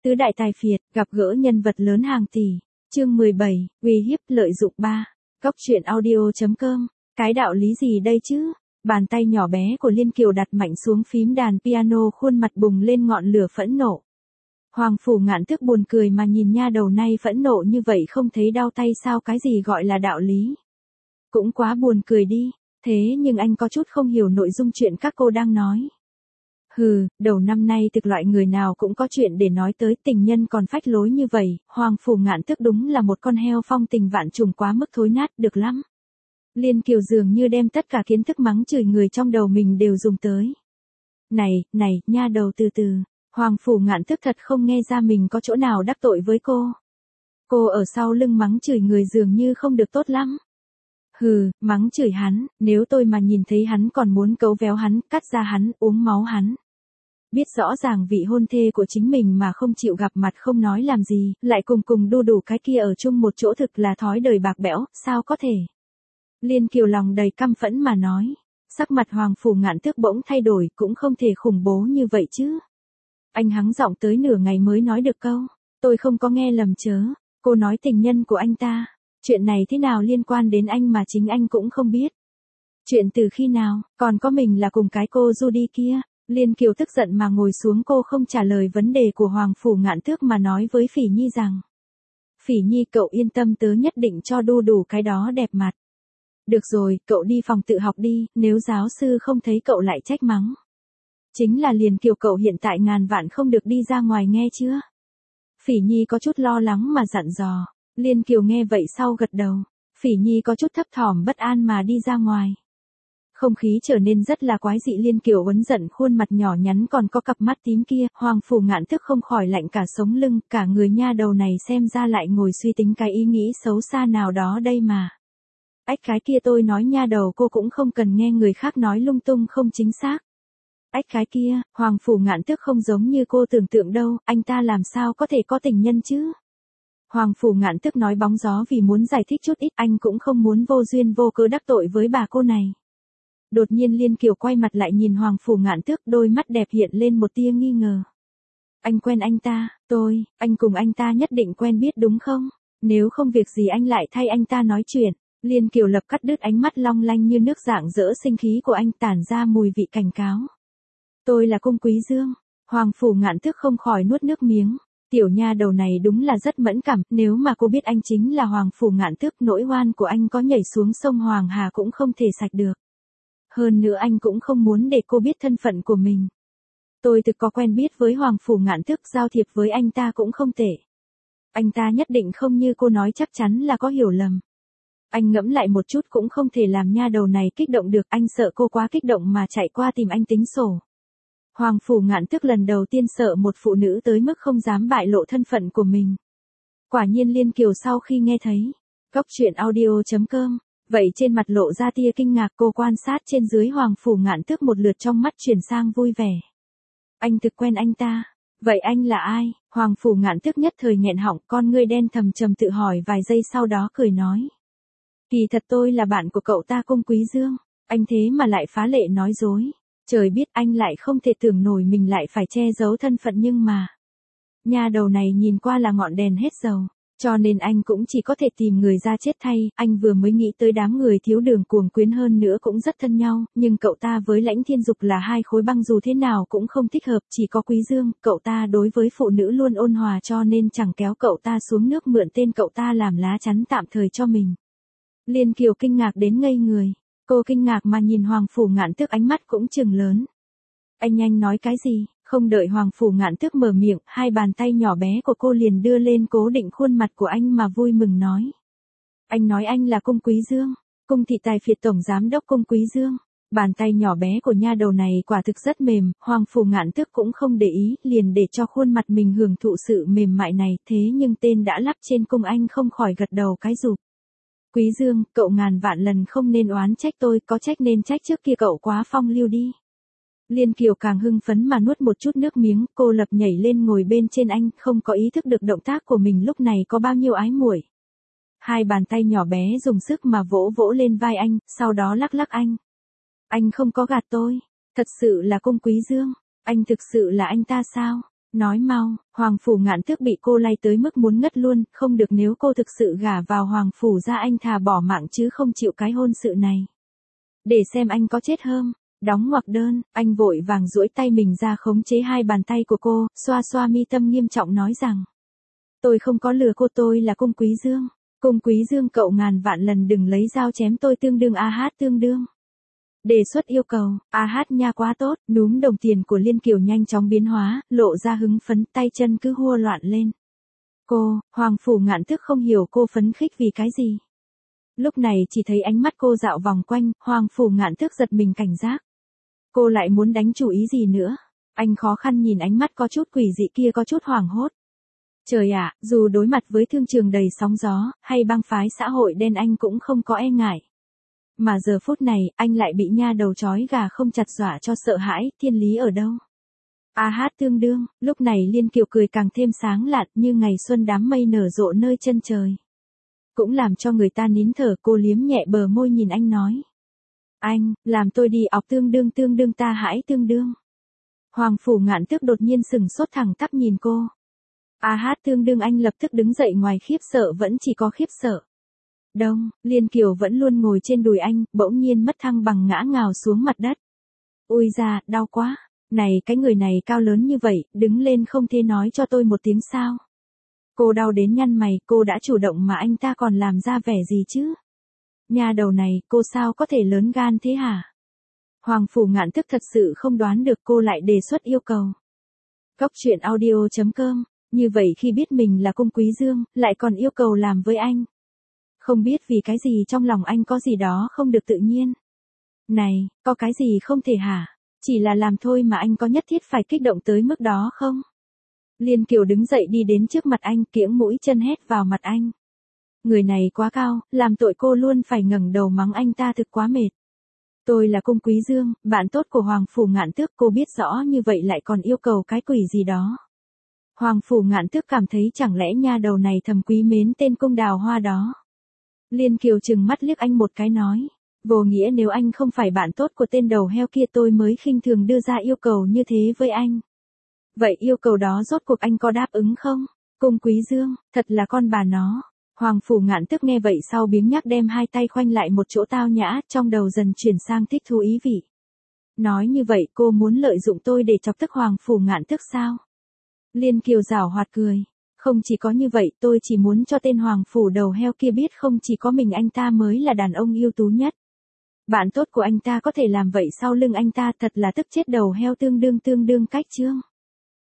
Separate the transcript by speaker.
Speaker 1: Tứ đại tài phiệt, gặp gỡ nhân vật lớn hàng tỷ. Chương 17, uy hiếp lợi dụng 3. Cóc truyện audio.com. Cái đạo lý gì đây chứ? Bàn tay nhỏ bé của Liên Kiều đặt mạnh xuống phím đàn piano, khuôn mặt bùng lên ngọn lửa phẫn nộ. Hoàng Phủ Ngạn Tước buồn cười mà nhìn nha đầu này phẫn nộ như vậy không thấy đau tay sao, cái gì gọi là đạo lý? Cũng quá buồn cười đi, thế nhưng anh có chút không hiểu nội dung chuyện các cô đang nói. Hừ, đầu năm nay thực loại người nào cũng có chuyện để nói tới, tình nhân còn phách lối như vậy, Hoàng Phủ Ngạn Tước đúng là một con heo phong tình vạn trùng, quá mức thối nát, được lắm. Liên Kiều dường như đem tất cả kiến thức mắng chửi người trong đầu mình đều dùng tới. Này, nha đầu từ từ, Hoàng Phủ Ngạn Tước thật không nghe ra mình có chỗ nào đắc tội với cô. Cô ở sau lưng mắng chửi người dường như không được tốt lắm. Hừ, mắng chửi hắn, nếu tôi mà nhìn thấy hắn còn muốn cấu véo hắn, cắt da hắn, uống máu hắn. Biết rõ ràng vị hôn thê của chính mình mà không chịu gặp mặt không nói làm gì, lại cùng đu đủ cái kia ở chung một chỗ, thực là thói đời bạc bẽo, sao có thể. Liên Kiều lòng đầy căm phẫn mà nói. Sắc mặt Hoàng Phủ Ngạn Tước bỗng thay đổi, cũng không thể khủng bố như vậy chứ. Anh hắng giọng tới nửa ngày mới nói được câu, tôi không có nghe lầm chớ, cô nói tình nhân của anh ta. Chuyện này thế nào liên quan đến anh mà chính anh cũng không biết. Chuyện từ khi nào, còn có mình là cùng cái cô Judy kia. Liên Kiều tức giận mà ngồi xuống, cô không trả lời vấn đề của Hoàng Phủ Ngạn Tước mà nói với Phỉ Nhi rằng. Phỉ Nhi, cậu yên tâm, tớ nhất định cho đu đủ cái đó đẹp mặt. Được rồi, cậu đi phòng tự học đi, nếu giáo sư không thấy cậu lại trách mắng. Chính là Liên Kiều, cậu hiện tại ngàn vạn không được đi ra ngoài nghe chưa? Phỉ Nhi có chút lo lắng mà dặn dò. Liên Kiều nghe vậy sau gật đầu. Phỉ Nhi có chút thấp thỏm bất an mà đi ra ngoài. Không khí trở nên rất là quái dị, Liên Kiều uốn giận khuôn mặt nhỏ nhắn còn có cặp mắt tím kia, Hoàng Phủ Ngạn Tước không khỏi lạnh cả sống lưng, cả người nha đầu này xem ra lại ngồi suy tính cái ý nghĩ xấu xa nào đó đây mà. Ách, cái kia tôi nói nha đầu, cô cũng không cần nghe người khác nói lung tung không chính xác. Ách, cái kia, Hoàng Phủ Ngạn Tước không giống như cô tưởng tượng đâu, anh ta làm sao có thể có tình nhân chứ? Hoàng Phủ Ngạn Tước nói bóng gió vì muốn giải thích chút ít, anh cũng không muốn vô duyên vô cớ đắc tội với bà cô này. Đột nhiên Liên Kiều quay mặt lại nhìn Hoàng Phủ Ngạn Tước, đôi mắt đẹp hiện lên một tia nghi ngờ. Anh quen anh ta? Anh cùng anh ta nhất định quen biết đúng không? Nếu không việc gì anh lại thay anh ta nói chuyện. Liên Kiều lập cắt đứt ánh mắt long lanh như nước rạng rỡ sinh khí của anh, tản ra mùi vị cảnh cáo. Tôi là Cung Quý Dương. Hoàng Phủ Ngạn Tước không khỏi nuốt nước miếng. Tiểu nha đầu này đúng là rất mẫn cảm, nếu mà cô biết anh chính là Hoàng Phủ Ngạn Tước, nỗi oan của anh có nhảy xuống sông Hoàng Hà cũng không thể sạch được. Hơn nữa anh cũng không muốn để cô biết thân phận của mình. Tôi thực có quen biết với Hoàng Phủ Ngạn Tước, giao thiệp với anh ta cũng không tệ. Anh ta nhất định không như cô nói, chắc chắn là có hiểu lầm. Anh ngẫm lại một chút cũng không thể làm nha đầu này kích động được, anh sợ cô quá kích động mà chạy qua tìm anh tính sổ. Hoàng Phủ Ngạn Tước lần đầu tiên sợ một phụ nữ tới mức không dám bại lộ thân phận của mình. Quả nhiên Liên Kiều sau khi nghe thấy Cóc truyện audio.com, vậy trên mặt lộ ra tia kinh ngạc, cô quan sát trên dưới Hoàng Phủ Ngạn Tước một lượt, trong mắt chuyển sang vui vẻ. Anh thực quen anh ta, vậy anh là ai? Hoàng Phủ Ngạn Tước nhất thời nghẹn họng, con ngươi đen thầm trầm tự hỏi vài giây sau đó cười nói. Kỳ thật tôi là bạn của cậu ta Cung Quý Dương, anh thế mà lại phá lệ nói dối. Trời biết, anh lại không thể tưởng nổi mình lại phải che giấu thân phận, nhưng mà. Nha đầu này nhìn qua là ngọn đèn hết dầu, cho nên anh cũng chỉ có thể tìm người ra chết thay. Anh vừa mới nghĩ tới đám người thiếu đường cuồng quyến hơn nữa cũng rất thân nhau, nhưng cậu ta với Lãnh Thiên Dục là hai khối băng, dù thế nào cũng không thích hợp, chỉ có Quý Dương, cậu ta đối với phụ nữ luôn ôn hòa, cho nên chẳng kéo cậu ta xuống nước, mượn tên cậu ta làm lá chắn tạm thời cho mình. Liên Kiều kinh ngạc đến ngây người. Cô kinh ngạc mà nhìn Hoàng Phủ Ngạn Tước, ánh mắt cũng trừng lớn. Anh nhanh nói cái gì? Không đợi Hoàng Phủ Ngạn Tước mở miệng, hai bàn tay nhỏ bé của cô liền đưa lên cố định khuôn mặt của anh mà vui mừng nói. Anh nói anh là Cung Quý Dương, Cung thị tài phiệt tổng giám đốc Cung Quý Dương. Bàn tay nhỏ bé của nha đầu này quả thực rất mềm, Hoàng Phủ Ngạn Tước cũng không để ý, liền để cho khuôn mặt mình hưởng thụ sự mềm mại này, thế nhưng tên đã lắp trên cung anh không khỏi gật đầu cái rụp. Quý Dương, cậu ngàn vạn lần không nên oán trách tôi, có trách nên trách trước kia cậu quá phong lưu đi. Liên Kiều càng hưng phấn mà nuốt một chút nước miếng, cô lập nhảy lên ngồi bên trên anh, không có ý thức được động tác của mình lúc này có bao nhiêu ái muội. Hai bàn tay nhỏ bé dùng sức mà vỗ vỗ lên vai anh, sau đó lắc lắc anh. Anh không có gạt tôi, thật sự là Cung Quý Dương, anh thực sự là anh ta sao? Nói mau, Hoàng Phủ Ngạn Tước bị cô lay tới mức muốn ngất luôn, không được, nếu cô thực sự gả vào Hoàng Phủ ra anh thà bỏ mạng chứ không chịu cái hôn sự này. Để xem anh có chết không. Đóng ngoặc đơn, anh vội vàng duỗi tay mình ra khống chế hai bàn tay của cô, xoa xoa mi tâm nghiêm trọng nói rằng. Tôi không có lừa cô, tôi là Cung Quý Dương. Cung Quý Dương, cậu ngàn vạn lần đừng lấy dao chém tôi, tương đương tương đương. Đề xuất yêu cầu, nha quá tốt, núm đồng tiền của Liên Kiều nhanh chóng biến hóa, lộ ra hứng phấn, tay chân cứ hua loạn lên. Hoàng Phủ Ngạn Tước không hiểu cô phấn khích vì cái gì. Lúc này chỉ thấy ánh mắt cô dạo vòng quanh, Hoàng Phủ Ngạn Tước giật mình cảnh giác. Cô lại muốn đánh chủ ý gì nữa? Anh khó khăn nhìn ánh mắt có chút quỷ dị kia, có chút hoảng hốt. Trời ạ, dù đối mặt với thương trường đầy sóng gió, hay bang phái xã hội đen anh cũng không có e ngại. Mà giờ phút này, anh lại bị nha đầu trói gà không chặt dọa cho sợ hãi, thiên lý ở đâu? Tương đương, lúc này Liên Kiều cười càng thêm sáng lạn như ngày xuân đám mây nở rộ nơi chân trời. Cũng làm cho người ta nín thở, cô liếm nhẹ bờ môi nhìn anh nói. Anh, làm tôi đi ọc tương đương ta hãy tương đương. Hoàng Phủ Ngạn Tước đột nhiên sừng sốt thẳng tắp nhìn cô. Tương đương, anh lập tức đứng dậy, ngoài khiếp sợ vẫn chỉ có khiếp sợ. Đông, Liên Kiều vẫn luôn ngồi trên đùi anh, bỗng nhiên mất thăng bằng ngã ngào xuống mặt đất. Ui da, đau quá. Này, cái người này cao lớn như vậy, đứng lên không thể nói cho tôi một tiếng sao? Cô đau đến nhăn mày, cô đã chủ động mà anh ta còn làm ra vẻ gì chứ? Nhà đầu này, cô sao có thể lớn gan thế hả? Hoàng Phủ Ngạn Tước thật sự không đoán được, cô lại đề xuất yêu cầu. Góc truyện audio.com, như vậy khi biết mình là Cung Quý Dương, lại còn yêu cầu làm với anh. Không biết vì cái gì trong lòng anh có gì đó không được tự nhiên. Này, có cái gì không thể hả? Chỉ là làm thôi mà anh có nhất thiết phải kích động tới mức đó không? Liên Kiều đứng dậy đi đến trước mặt anh, kiễng mũi chân hét vào mặt anh. Người này quá cao, làm tội cô luôn phải ngẩng đầu mắng anh ta, thực quá mệt. Tôi là Cung Quý Dương, bạn tốt của Hoàng Phủ Ngạn Tước, cô biết rõ như vậy lại còn yêu cầu cái quỷ gì đó. Hoàng Phủ Ngạn Tước cảm thấy chẳng lẽ nha đầu này thầm quý mến tên Cung Đào Hoa đó. Liên Kiều trừng mắt liếc anh một cái nói. Vô nghĩa, nếu anh không phải bạn tốt của tên đầu heo kia tôi mới khinh thường đưa ra yêu cầu như thế với anh. Vậy yêu cầu đó rốt cuộc anh có đáp ứng không? Cung Quý Dương, thật là con bà nó. Hoàng Phủ Ngạn Tước nghe vậy sau biếng nhác đem hai tay khoanh lại một chỗ tao nhã, trong đầu dần chuyển sang thích thú ý vị. Nói như vậy cô muốn lợi dụng tôi để chọc tức Hoàng Phủ Ngạn Tước sao? Liên Kiều giảo hoạt cười. Không chỉ có như vậy, tôi chỉ muốn cho tên Hoàng Phủ đầu heo kia biết không chỉ có mình anh ta mới là đàn ông ưu tú nhất. Bạn tốt của anh ta có thể làm vậy sau lưng anh ta, thật là tức chết đầu heo, tương đương cách chương.